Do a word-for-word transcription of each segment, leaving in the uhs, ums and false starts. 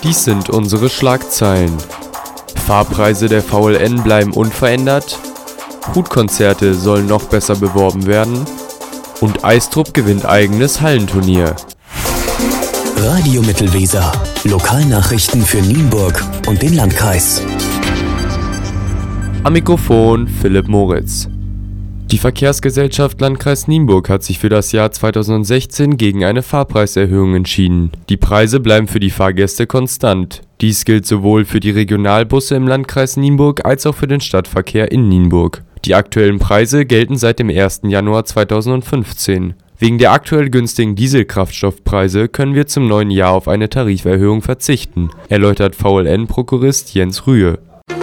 Dies sind unsere Schlagzeilen. Fahrpreise der V L N bleiben unverändert. Hutkonzerte sollen noch besser beworben werden. Und Eistrup gewinnt eigenes Hallenturnier. Radio Mittelweser. Lokalnachrichten für Nienburg und den Landkreis. Am Mikrofon Philipp Moritz. Die Verkehrsgesellschaft Landkreis Nienburg hat sich für das Jahr zweitausendsechzehn gegen eine Fahrpreiserhöhung entschieden. Die Preise bleiben für die Fahrgäste konstant. Dies gilt sowohl für die Regionalbusse im Landkreis Nienburg als auch für den Stadtverkehr in Nienburg. Die aktuellen Preise gelten seit dem ersten Januar zweitausendfünfzehn. Wegen der aktuell günstigen Dieselkraftstoffpreise können wir zum neuen Jahr auf eine Tariferhöhung verzichten, erläutert V L N-Prokurist Jens Rühe.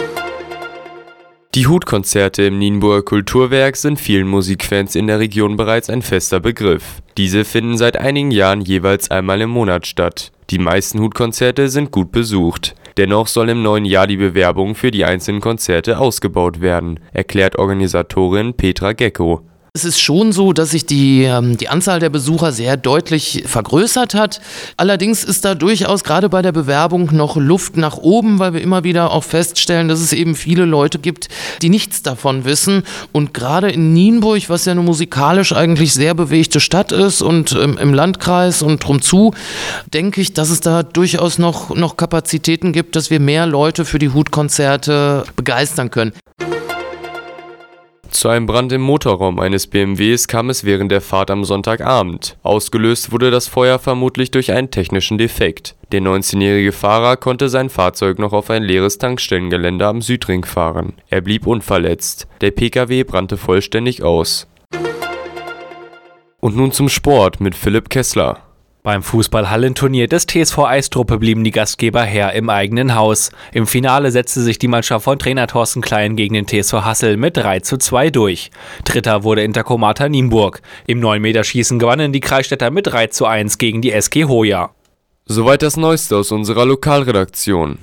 Die Hutkonzerte im Nienburger Kulturwerk sind vielen Musikfans in der Region bereits ein fester Begriff. Diese finden seit einigen Jahren jeweils einmal im Monat statt. Die meisten Hutkonzerte sind gut besucht. Dennoch soll im neuen Jahr die Bewerbung für die einzelnen Konzerte ausgebaut werden, erklärt Organisatorin Petra Gecko. Es ist schon so, dass sich die, ähm, die Anzahl der Besucher sehr deutlich vergrößert hat. Allerdings ist da durchaus gerade bei der Bewerbung noch Luft nach oben, weil wir immer wieder auch feststellen, dass es eben viele Leute gibt, die nichts davon wissen. Und gerade in Nienburg, was ja eine musikalisch eigentlich sehr bewegte Stadt ist und ähm, im Landkreis und drum zu, denke ich, dass es da durchaus noch, noch Kapazitäten gibt, dass wir mehr Leute für die Hutkonzerte begeistern können. Zu einem Brand im Motorraum eines B M Ws kam es während der Fahrt am Sonntagabend. Ausgelöst wurde das Feuer vermutlich durch einen technischen Defekt. Der neunzehnjährige Fahrer konnte sein Fahrzeug noch auf ein leeres Tankstellengelände am Südring fahren. Er blieb unverletzt. Der P K W brannte vollständig aus. Und nun zum Sport mit Philipp Kessler. Beim Fußball-Hallenturnier des T S V Eistrup blieben die Gastgeber Herr im eigenen Haus. Im Finale setzte sich die Mannschaft von Trainer Thorsten Klein gegen den T S V Hassel mit drei zu zwei durch. Dritter wurde Intercomata Nienburg. Im neun Meter Schießen gewannen die Kreisstädter mit drei zu eins gegen die S G Hoya. Soweit das Neueste aus unserer Lokalredaktion.